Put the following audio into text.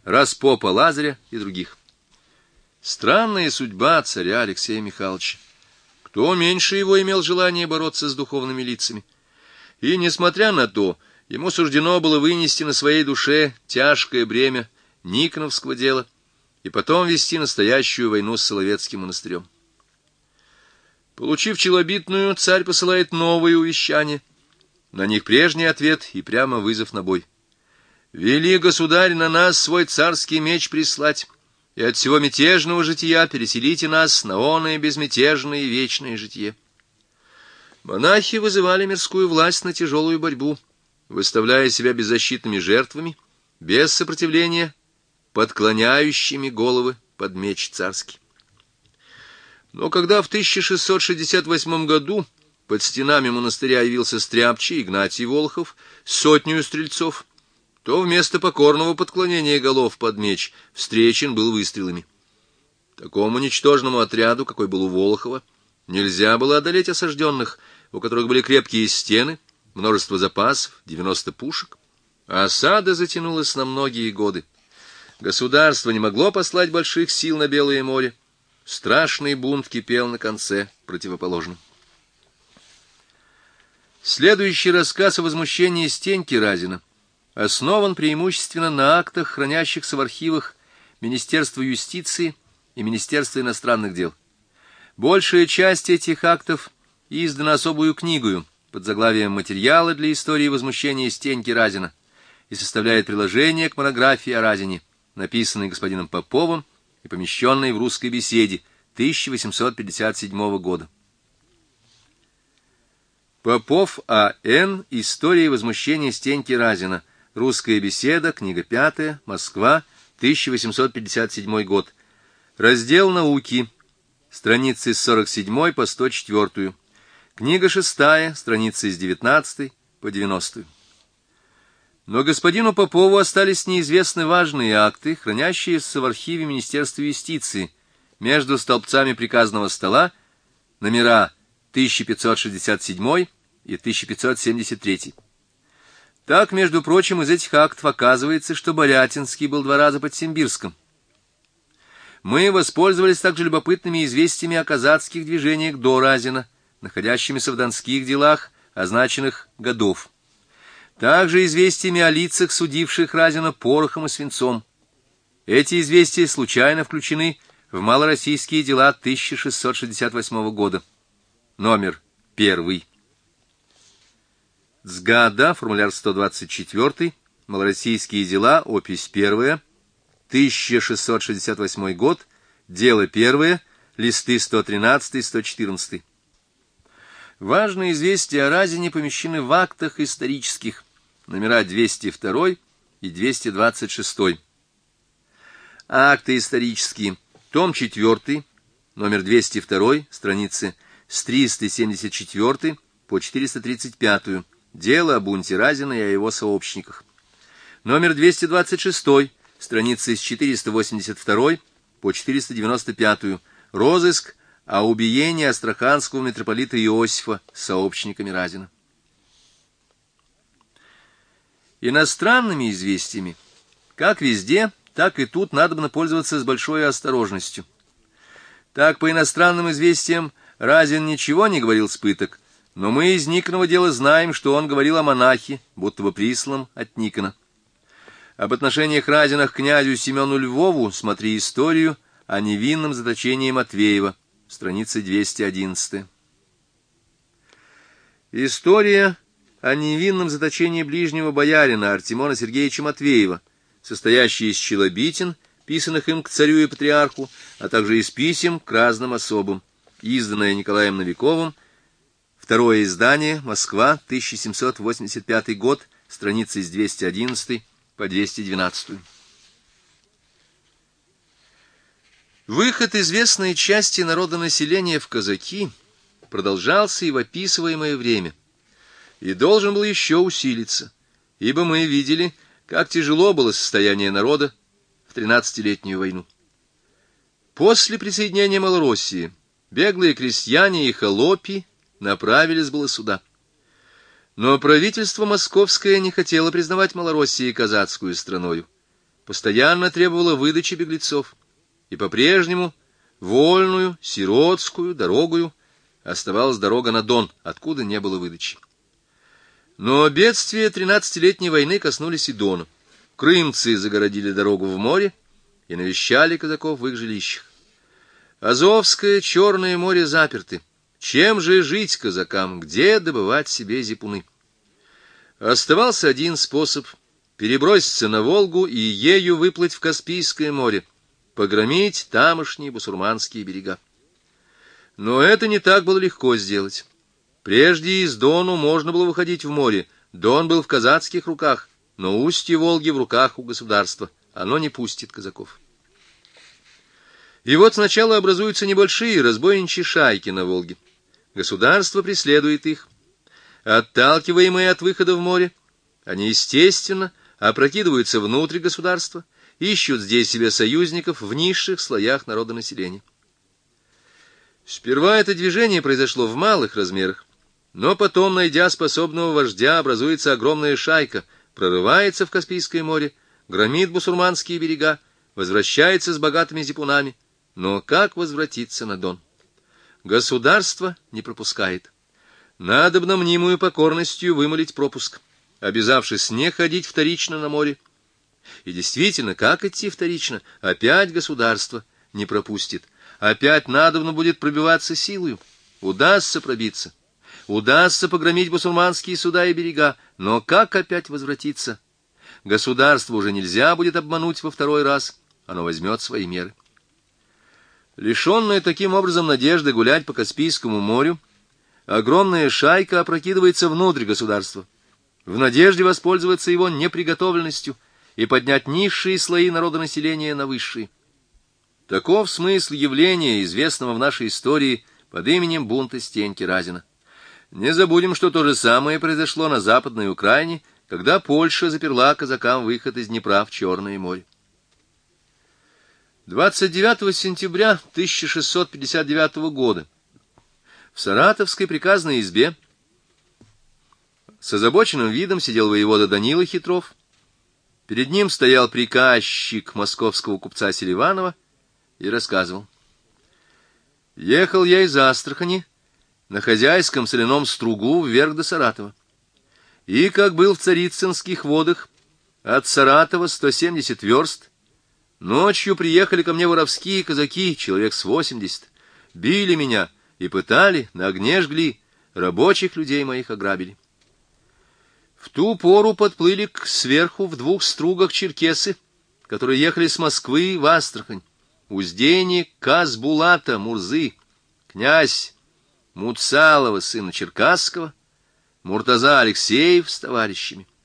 распопа Лазаря и других. Странная судьба царя Алексея Михайловича. Кто меньше его имел желание бороться с духовными лицами. И, несмотря на то, ему суждено было вынести на своей душе тяжкое бремя Никоновского дела и потом вести настоящую войну с Соловецким монастырем. Получив челобитную, царь посылает новые увещания. На них прежний ответ и прямо вызов на бой. «Вели, государь, на нас свой царский меч прислать, и от всего мятежного жития переселите нас на оное безмятежное и вечное житие». Монахи вызывали мирскую власть на тяжелую борьбу, выставляя себя беззащитными жертвами, без сопротивления, подклоняющими головы под меч царский. Но когда в 1668 году под стенами монастыря явился стряпчий Игнатий Волхов с 100 стрельцов, то вместо покорного подклонения голов под меч встречен был выстрелами. Такому ничтожному отряду, какой был у Волхова, нельзя было одолеть осажденных, у которых были крепкие стены, множество запасов, 90 пушек. А осада затянулась на многие годы. Государство не могло послать больших сил на Белое море. Страшный бунт кипел на конце противоположном. Следующий рассказ о возмущении Стеньки Разина основан преимущественно на актах, хранящихся в архивах Министерства юстиции и Министерства иностранных дел. Большая часть этих актов издана особую книгою под заглавием «Материалы для истории возмущения Стеньки Разина» и составляет приложение к монографии о Разине, написанной господином Поповым и помещенной в «Русской беседе» 1857 года. Попов А.Н. История возмущения Стеньки Разина. Русская беседа. Книга 5. Москва. 1857 год. Раздел «Науки». Страницы с 47 по 104. Книга 6. Страницы с 19 по 90. Но господину Попову остались неизвестны важные акты, хранящиеся в архиве Министерства юстиции, между столбцами приказного стола, номера 1567 и 1573. Так, между прочим, из этих актов оказывается, что Борятинский был 2 раза под Симбирском. Мы воспользовались также любопытными известиями о казацких движениях до Разина, находящимися в донских делах, означенных годов. Также известиями о лицах, судивших Разина порохом и свинцом. Эти известия случайно включены в малороссийские дела 1668 года. Номер 1. Цгада, формуляр 124, малороссийские дела, опись 1, 1668 год, дело 1, листы 113-114. Важные известия о Разине помещены в актах исторических, номера 202 и 226. Акты исторические, том 4, номер 202, страницы с 374 по 435, дело о бунте Разина и о его сообщниках. Номер 226, страницы с 482 по 495, розыск о убиении астраханского митрополита Иосифа сообщниками Разина. Иностранными известиями, как везде, так и тут надобно пользоваться с большой осторожностью. Так, по иностранным известиям, Разин ничего не говорил с пыток, но мы из Никонова дела знаем, что он говорил о монахе, будто бы присланном от Никона. Об отношениях Разина к князю Семену Львову смотри историю о невинном заточении Матвеева, страница 211. История о невинном заточении ближнего боярина Артемона Сергеевича Матвеева, состоящая из челобитин, писанных им к царю и патриарху, а также из писем к разным особам, изданная Николаем Новиковым, второе издание, Москва, 1785 год, страницы с 211 по 212. Выход известной части народонаселения в казаки продолжался и в описываемое время, и должен был еще усилиться, ибо мы видели, как тяжело было состояние народа в 13-летнюю войну. После присоединения Малороссии беглые крестьяне и холопи направились было сюда. Но правительство московское не хотело признавать Малороссию казацкую страною. постоянно требовала выдачи беглецов, и по-прежнему вольную, сиротскую дорогою оставалась дорога на Дон, откуда не было выдачи. Но бедствия 13-летней войны коснулись и Дона. Крымцы загородили дорогу в море и навещали казаков в их жилищах. Азовское, Черное море заперты. Чем же жить казакам, где добывать себе зипуны? Оставался один способ — переброситься на Волгу и ею выплыть в Каспийское море, погромить тамошние бусурманские берега. Но это не так было легко сделать. Прежде из Дону можно было выходить в море, Дон был в казацких руках, но устье Волги в руках у государства, оно не пустит казаков. И вот сначала образуются небольшие разбойничьи шайки на Волге. Государство преследует их. Отталкиваемые от выхода в море, они, естественно, опрокидываются внутрь государства, ищут здесь себе союзников в низших слоях народонаселения. Сперва это движение произошло в малых размерах, но потом, найдя способного вождя, образуется огромная шайка, прорывается в Каспийское море, громит бусурманские берега, возвращается с богатыми зипунами. Но как возвратиться на Дон? Государство не пропускает. Надобно мнимую покорностью вымолить пропуск, обязавшись не ходить вторично на море. И действительно, как идти вторично? Опять государство не пропустит. Опять надобно будет пробиваться силою. Удастся пробиться. Удастся погромить бусурманские суда и берега. Но как опять возвратиться? Государство уже нельзя будет обмануть во второй раз. Оно возьмет свои меры. Лишенная таким образом надежды гулять по Каспийскому морю, огромная шайка опрокидывается внутрь государства, в надежде воспользоваться его неприготовленностью и поднять низшие слои народонаселения на высшие. Таков смысл явления, известного в нашей истории под именем бунта Стеньки Разина. Не забудем, что то же самое произошло на Западной Украине, когда Польша заперла казакам выход из Днепра в Черное море. 29 сентября 1659 года в Саратовской приказной избе с озабоченным видом сидел воевода Данила Хитров. Перед ним стоял приказчик московского купца Селиванова и рассказывал. «Ехал я из Астрахани на хозяйском соляном стругу вверх до Саратова. И, как был в Царицынских водах, от Саратова 170 верст, ночью приехали ко мне воровские казаки, человек с 80, били меня и пытали, на огне жгли, рабочих людей моих ограбили. В ту пору подплыли сверху в 2 стругах черкесы, которые ехали с Москвы в Астрахань, узденник Казбулата Мурзы, князь Муцалова, сына Черкасского, Муртаза Алексеев с товарищами.